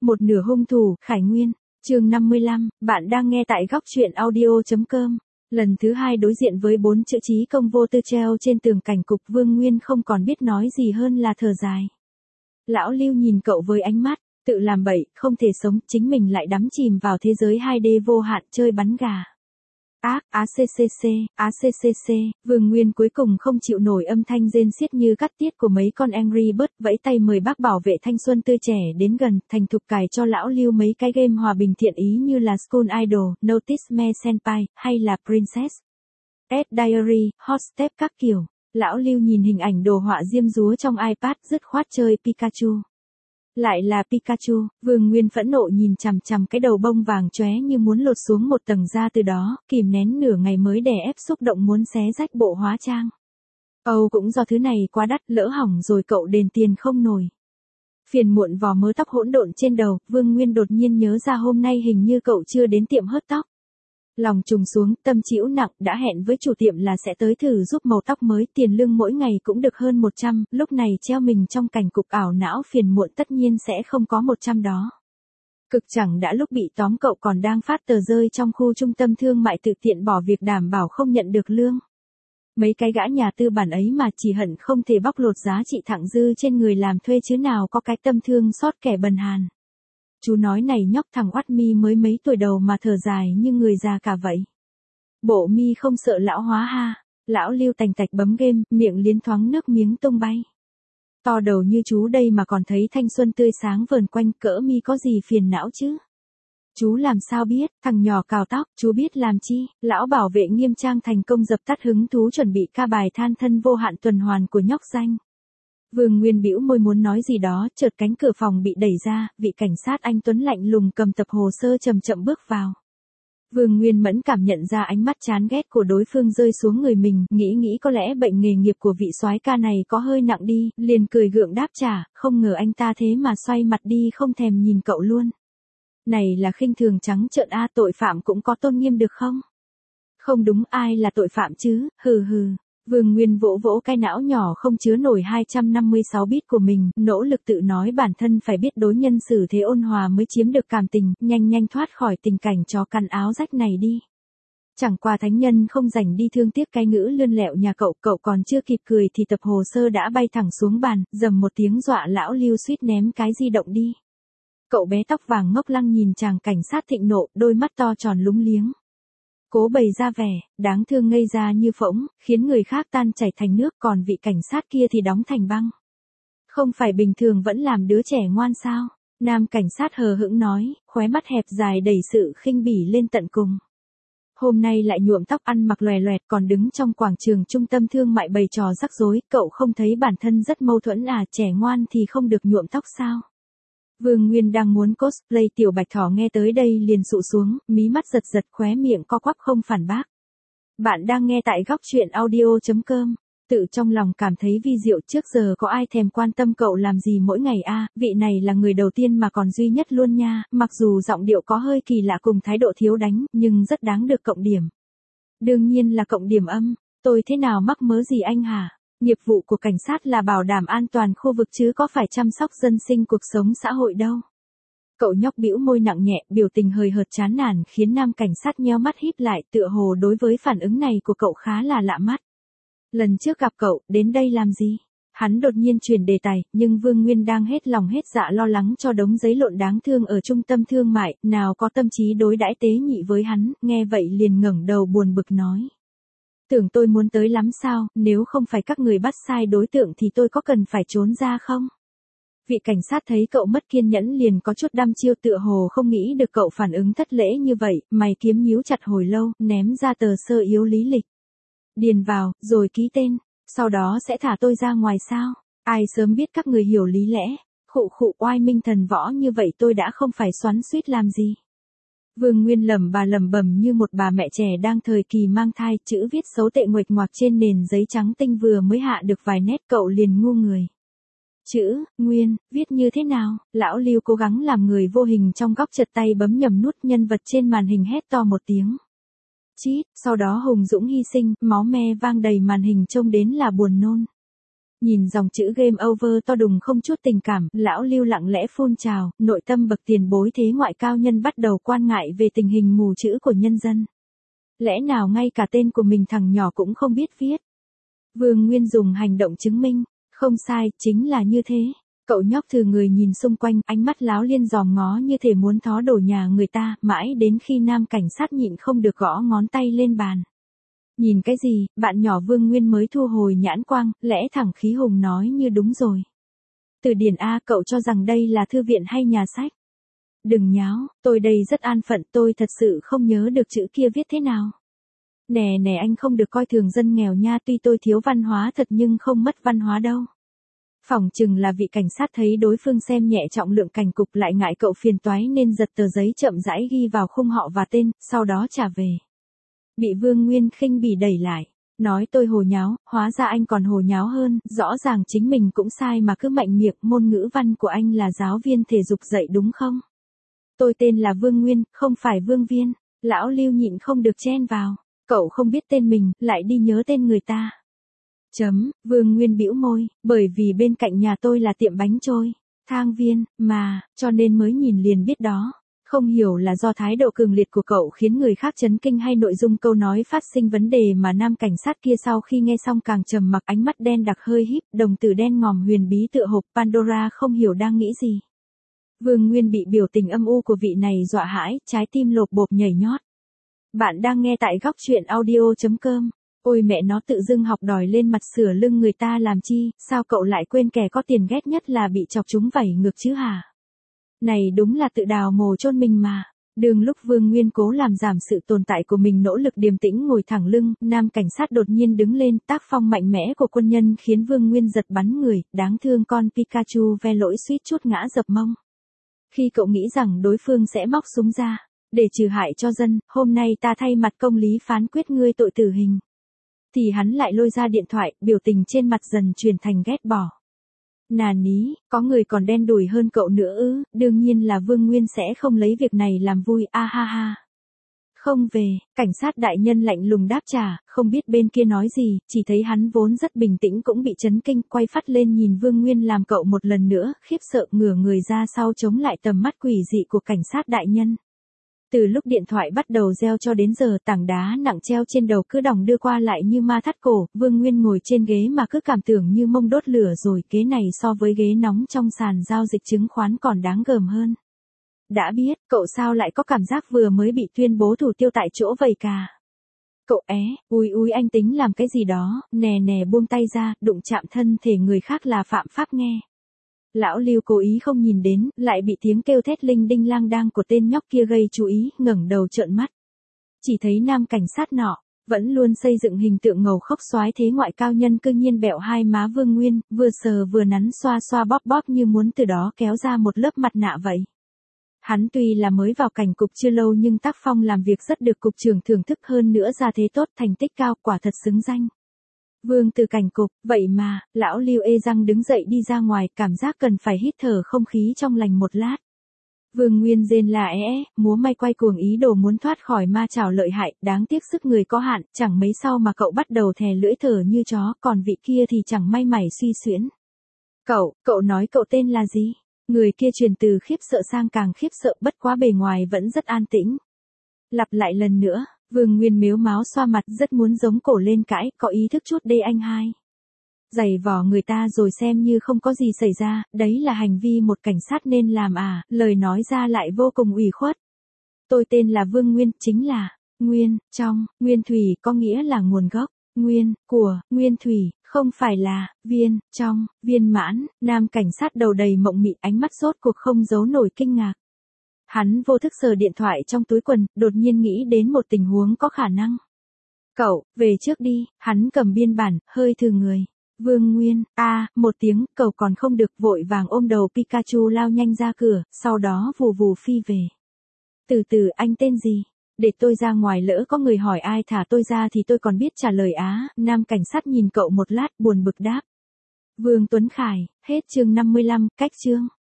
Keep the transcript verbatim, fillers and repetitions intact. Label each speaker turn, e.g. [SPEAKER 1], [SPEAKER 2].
[SPEAKER 1] Một nửa hung thủ, Khải Nguyên, chương năm mươi lăm, bạn đang nghe tại góc truyện audio.com. Lần thứ hai đối diện với bốn chữ chí công vô tư treo trên tường cảnh cục, Vương Nguyên không còn biết nói gì hơn là thở dài. Lão Lưu nhìn cậu với ánh mắt, tự làm bậy, không thể sống, chính mình lại đắm chìm vào thế giới hai D vô hạn chơi bắn gà. Ác, á xê xê xê, á xê xê xê, Vương Nguyên cuối cùng không chịu nổi âm thanh rên xiết như cắt tiết của mấy con Angry Bird, vẫy tay mời bác bảo vệ thanh xuân tươi trẻ đến gần, thành thục cài cho lão Lưu mấy cái game hòa bình thiện ý như là School Idol, Notice Me Senpai, hay là Princess S Diary, Hot Step các kiểu. Lão Lưu nhìn hình ảnh đồ họa diêm dúa trong iPad, dứt khoát chơi Pikachu. Lại là Pikachu, Vương Nguyên phẫn nộ nhìn chằm chằm cái đầu bông vàng chóe như muốn lột xuống một tầng da từ đó, kìm nén nửa ngày mới đè ép xúc động muốn xé rách bộ hóa trang. Âu cũng do thứ này quá đắt, lỡ hỏng rồi cậu đền tiền không nổi. Phiền muộn vò mớ tóc hỗn độn trên đầu, Vương Nguyên đột nhiên nhớ ra hôm nay hình như cậu chưa đến tiệm hớt tóc. Lòng trùng xuống, tâm chịu nặng, đã hẹn với chủ tiệm là sẽ tới thử giúp màu tóc mới, tiền lương mỗi ngày cũng được hơn một trăm, lúc này treo mình trong cảnh cục ảo não phiền muộn tất nhiên sẽ không có một trăm đó. Cực chẳng đã lúc bị tóm cậu còn đang phát tờ rơi trong khu trung tâm thương mại tự tiện bỏ việc đảm bảo không nhận được lương. Mấy cái gã nhà tư bản ấy mà chỉ hận không thể bóc lột giá trị thặng dư trên người làm thuê chứ nào có cái tâm thương xót kẻ bần hàn. Chú nói này nhóc thằng oát mi mới mấy tuổi đầu mà thở dài như người già cả vậy. Bộ mi không sợ lão hóa ha. Lão Lưu tành tạch bấm game, miệng liến thoáng nước miếng tung bay. To đầu như chú đây mà còn thấy thanh xuân tươi sáng vờn quanh, cỡ mi có gì phiền não chứ? Chú làm sao biết, thằng nhỏ cào tóc, chú biết làm chi? Lão bảo vệ nghiêm trang thành công dập tắt hứng thú chuẩn bị ca bài than thân vô hạn tuần hoàn của nhóc danh. Vương Nguyên bĩu môi muốn nói gì đó, chợt cánh cửa phòng bị đẩy ra, vị cảnh sát anh tuấn lạnh lùng cầm tập hồ sơ chậm chậm bước vào. Vương Nguyên mẫn cảm nhận ra ánh mắt chán ghét của đối phương rơi xuống người mình, nghĩ nghĩ có lẽ bệnh nghề nghiệp của vị soái ca này có hơi nặng đi, liền cười gượng đáp trả, không ngờ anh ta thế mà xoay mặt đi không thèm nhìn cậu luôn. Này là khinh thường trắng trợn a, tội phạm cũng có tôn nghiêm được không? Không đúng, ai là tội phạm chứ, hừ hừ. Vương Nguyên vỗ vỗ cái não nhỏ không chứa nổi hai trăm năm mươi sáu bit của mình, nỗ lực tự nói bản thân phải biết đối nhân xử thế ôn hòa mới chiếm được cảm tình, nhanh nhanh thoát khỏi tình cảnh chó căn áo rách này đi. Chẳng qua thánh nhân không rảnh đi thương tiếc cái ngữ lươn lẹo nhà cậu, cậu còn chưa kịp cười thì tập hồ sơ đã bay thẳng xuống bàn, dầm một tiếng dọa lão Lưu suýt ném cái di động đi. Cậu bé tóc vàng ngốc lăng nhìn chàng cảnh sát thịnh nộ, đôi mắt to tròn lúng liếng. Cố bày ra vẻ, đáng thương ngây ra như phỗng, khiến người khác tan chảy thành nước, còn vị cảnh sát kia thì đóng thành băng. Không phải bình thường vẫn làm đứa trẻ ngoan sao? Nam cảnh sát hờ hững nói, khóe mắt hẹp dài đầy sự khinh bỉ lên tận cùng. Hôm nay lại nhuộm tóc ăn mặc lòe loẹt còn đứng trong quảng trường trung tâm thương mại bày trò rắc rối, cậu không thấy bản thân rất mâu thuẫn à, trẻ ngoan thì không được nhuộm tóc sao? Vương Nguyên đang muốn cosplay tiểu bạch thỏ nghe tới đây liền sụ xuống, mí mắt giật giật khóe miệng co quắp không phản bác. Bạn đang nghe tại góc truyện audio.com. Tự trong lòng cảm thấy vi diệu, trước giờ có ai thèm quan tâm cậu làm gì mỗi ngày a, vị này là người đầu tiên mà còn duy nhất luôn nha, mặc dù giọng điệu có hơi kỳ lạ cùng thái độ thiếu đánh, nhưng rất đáng được cộng điểm. Đương nhiên là cộng điểm âm, tôi thế nào mắc mớ gì anh hả? Nghiệp vụ của cảnh sát là bảo đảm an toàn khu vực chứ có phải chăm sóc dân sinh cuộc sống xã hội đâu. Cậu nhóc bĩu môi nặng nhẹ, biểu tình hời hợt chán nản khiến nam cảnh sát nheo mắt híp lại, tựa hồ đối với phản ứng này của cậu khá là lạ mắt. Lần trước gặp cậu, đến đây làm gì? Hắn đột nhiên chuyển đề tài, nhưng Vương Nguyên đang hết lòng hết dạ lo lắng cho đống giấy lộn đáng thương ở trung tâm thương mại, nào có tâm trí đối đãi tế nhị với hắn, nghe vậy liền ngẩng đầu buồn bực nói. Tưởng tôi muốn tới lắm sao, nếu không phải các người bắt sai đối tượng thì tôi có cần phải trốn ra không? Vị cảnh sát thấy cậu mất kiên nhẫn liền có chút đăm chiêu, tựa hồ không nghĩ được cậu phản ứng thất lễ như vậy, mày kiếm nhíu chặt hồi lâu, ném ra tờ sơ yếu lý lịch. Điền vào, rồi ký tên, sau đó sẽ thả tôi ra ngoài sao? Ai sớm biết các người hiểu lý lẽ, khụ khụ oai minh thần võ như vậy tôi đã không phải xoắn xuýt làm gì. Vương Nguyên lẩm bà lẩm bẩm như một bà mẹ trẻ đang thời kỳ mang thai, chữ viết xấu tệ nguệch ngoạc trên nền giấy trắng tinh vừa mới hạ được vài nét cậu liền ngu người. Chữ, Nguyên, viết như thế nào? Lão Lưu cố gắng làm người vô hình trong góc chật tay bấm nhầm nút, nhân vật trên màn hình hét to một tiếng. Chít, sau đó Hùng Dũng hy sinh, máu me vang đầy màn hình trông đến là buồn nôn. Nhìn dòng chữ game over to đùng không chút tình cảm, lão Lưu lặng lẽ phun trào, nội tâm bậc tiền bối thế ngoại cao nhân bắt đầu quan ngại về tình hình mù chữ của nhân dân. Lẽ nào ngay cả tên của mình thằng nhỏ cũng không biết viết? Vương Nguyên dùng hành động chứng minh, không sai, chính là như thế. Cậu nhóc thừ người nhìn xung quanh, ánh mắt láo liên dòm ngó như thể muốn thó đổ nhà người ta, mãi đến khi nam cảnh sát nhịn không được gõ ngón tay lên bàn. Nhìn cái gì, bạn nhỏ Vương Nguyên mới thu hồi nhãn quang, lẽ thẳng khí hùng nói như đúng rồi. Từ điển A, cậu cho rằng đây là thư viện hay nhà sách? Đừng nháo, tôi đây rất an phận, tôi thật sự không nhớ được chữ kia viết thế nào. Nè nè anh không được coi thường dân nghèo nha, tuy tôi thiếu văn hóa thật nhưng không mất văn hóa đâu. Phỏng chừng là vị cảnh sát thấy đối phương xem nhẹ trọng lượng cảnh cục lại ngại cậu phiền toái nên giật tờ giấy chậm rãi ghi vào khung họ và tên, sau đó trả về. Bị Vương Nguyên khinh bỉ đẩy lại, nói tôi hồ nháo, hóa ra anh còn hồ nháo hơn, rõ ràng chính mình cũng sai mà cứ mạnh miệng, môn ngữ văn của anh là giáo viên thể dục dạy đúng không? Tôi tên là Vương Nguyên, không phải Vương Viên. Lão Lưu nhịn không được chen vào, cậu không biết tên mình, lại đi nhớ tên người ta. Chấm, Vương Nguyên bĩu môi, bởi vì bên cạnh nhà tôi là tiệm bánh trôi, Thang Viên, mà, cho nên mới nhìn liền biết đó. Không hiểu là do thái độ cường liệt của cậu khiến người khác chấn kinh hay nội dung câu nói phát sinh vấn đề mà nam cảnh sát kia sau khi nghe xong càng trầm mặc, ánh mắt đen đặc hơi híp, đồng tử đen ngòm huyền bí tựa hộp Pandora không hiểu đang nghĩ gì. Vương Nguyên bị biểu tình âm u của vị này dọa hãi, trái tim lộp bộp nhảy nhót. Bạn đang nghe tại góc truyện audio chấm com. Ôi mẹ nó, tự dưng học đòi lên mặt sửa lưng người ta làm chi, sao cậu lại quên kẻ có tiền ghét nhất là bị chọc chúng vảy ngược chứ hả? Này đúng là tự đào mồ chôn mình mà. Đường lúc Vương Nguyên cố làm giảm sự tồn tại của mình, nỗ lực điềm tĩnh ngồi thẳng lưng, nam cảnh sát đột nhiên đứng lên, tác phong mạnh mẽ của quân nhân khiến Vương Nguyên giật bắn người, đáng thương con Pikachu ve lỗi suýt chút ngã dập mông. Khi cậu nghĩ rằng đối phương sẽ móc súng ra, để trừ hại cho dân, hôm nay ta thay mặt công lý phán quyết ngươi tội tử hình. Thì hắn lại lôi ra điện thoại, biểu tình trên mặt dần chuyển thành ghét bỏ. Nà ní, có người còn đen đủi hơn cậu nữa ư, đương nhiên là Vương Nguyên sẽ không lấy việc này làm vui, a ha ha. Không về, cảnh sát đại nhân lạnh lùng đáp trả, không biết bên kia nói gì, chỉ thấy hắn vốn rất bình tĩnh cũng bị chấn kinh, quay phát lên nhìn Vương Nguyên làm cậu một lần nữa, khiếp sợ ngửa người ra sau chống lại tầm mắt quỷ dị của cảnh sát đại nhân. Từ lúc điện thoại bắt đầu reo cho đến giờ, tảng đá nặng treo trên đầu cứ đòng đưa qua lại như ma thắt cổ, Vương Nguyên ngồi trên ghế mà cứ cảm tưởng như mông đốt lửa rồi, ghế này so với ghế nóng trong sàn giao dịch chứng khoán còn đáng gờm hơn. Đã biết, cậu sao lại có cảm giác vừa mới bị tuyên bố thủ tiêu tại chỗ vậy cả? Cậu é, úi úi anh tính làm cái gì đó, nè nè buông tay ra, đụng chạm thân thể người khác là phạm pháp nghe. Lão Lưu cố ý không nhìn đến, lại bị tiếng kêu thét linh đinh lang đang của tên nhóc kia gây chú ý, ngẩng đầu trợn mắt. Chỉ thấy nam cảnh sát nọ, vẫn luôn xây dựng hình tượng ngầu khốc soái thế ngoại cao nhân cư nhiên bẹo hai má Vương Nguyên, vừa sờ vừa nắn xoa xoa bóp bóp như muốn từ đó kéo ra một lớp mặt nạ vậy. Hắn tuy là mới vào cảnh cục chưa lâu nhưng tác phong làm việc rất được cục trưởng thưởng thức, hơn nữa ra thế tốt, thành tích cao, quả thật xứng danh. Vương từ cảnh cục, vậy mà, lão Lưu ê răng đứng dậy đi ra ngoài, cảm giác cần phải hít thở không khí trong lành một lát. Vương Nguyên rên là é, é, múa may quay cuồng ý đồ muốn thoát khỏi ma chảo lợi hại, đáng tiếc sức người có hạn, chẳng mấy sau mà cậu bắt đầu thè lưỡi thở như chó, còn vị kia thì chẳng may mảy suy xuyễn. Cậu, cậu nói cậu tên là gì? Người kia truyền từ khiếp sợ sang càng khiếp sợ, bất quá bề ngoài vẫn rất an tĩnh. Lặp lại lần nữa. Vương Nguyên mếu máo xoa mặt, rất muốn giống cổ lên cãi, có ý thức chút đây anh hai. Giày vò người ta rồi xem như không có gì xảy ra, đấy là hành vi một cảnh sát nên làm à, lời nói ra lại vô cùng ủy khuất. Tôi tên là Vương Nguyên, chính là, Nguyên, trong, Nguyên Thủy có nghĩa là nguồn gốc, Nguyên, của, Nguyên Thủy, không phải là, viên, trong, viên mãn, nam cảnh sát đầu đầy mộng mị, ánh mắt rốt cuộc không giấu nổi kinh ngạc. Hắn vô thức sờ điện thoại trong túi quần, đột nhiên nghĩ đến một tình huống có khả năng. Cậu, về trước đi, hắn cầm biên bản, hơi thừ người. Vương Nguyên, a à, một tiếng, cậu còn không được, vội vàng ôm đầu Pikachu lao nhanh ra cửa, sau đó vù vù phi về. Từ từ, anh tên gì? Để tôi ra ngoài, lỡ có người hỏi ai thả tôi ra thì tôi còn biết trả lời á. Nam cảnh sát nhìn cậu một lát, buồn bực đáp. Vương Tuấn Khải, hết chương năm mươi lăm, cách chương.